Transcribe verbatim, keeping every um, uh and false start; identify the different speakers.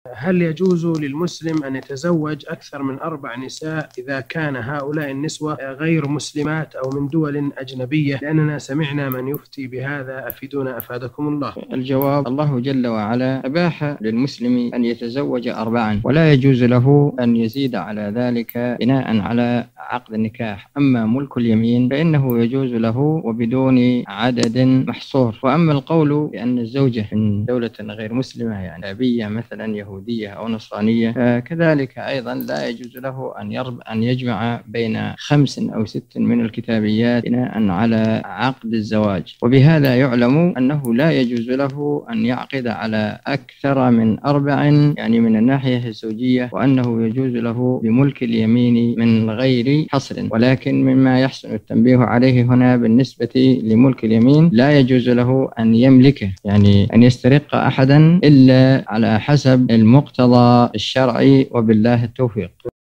Speaker 1: هل يجوز للمسلم أن يتزوج أكثر من أربع نساء إذا كان هؤلاء النسوة غير مسلمات أو من دول أجنبية؟ لأننا سمعنا من يفتي بهذا، أفيدونا أفادكم الله.
Speaker 2: الجواب: الله جل وعلا أباح للمسلم أن يتزوج أربعا، ولا يجوز له أن يزيد على ذلك بناء على عقد النكاح. أما ملك اليمين فإنه يجوز له وبدون عدد محصور. وأما القول بأن الزوجة من دولة غير مسلمة، يعني أبية مثلا يهودية أو نصرانية، فكذلك أيضا لا يجوز له أن يرب أن يجمع بين خمس أو ست من الكتابيات بناء على عقد الزواج. وبهذا يعلم أنه لا يجوز له أن يعقد على أكثر من أربع، يعني من الناحية الزوجية، وأنه يجوز له بملك اليمين من غير حصر. ولكن مما يحسن التنبيه عليه هنا بالنسبة لملك اليمين، لا يجوز له أن يملكه، يعني أن يسترق أحدا إلا على حسب المقتضى الشرعي، وبالله التوفيق.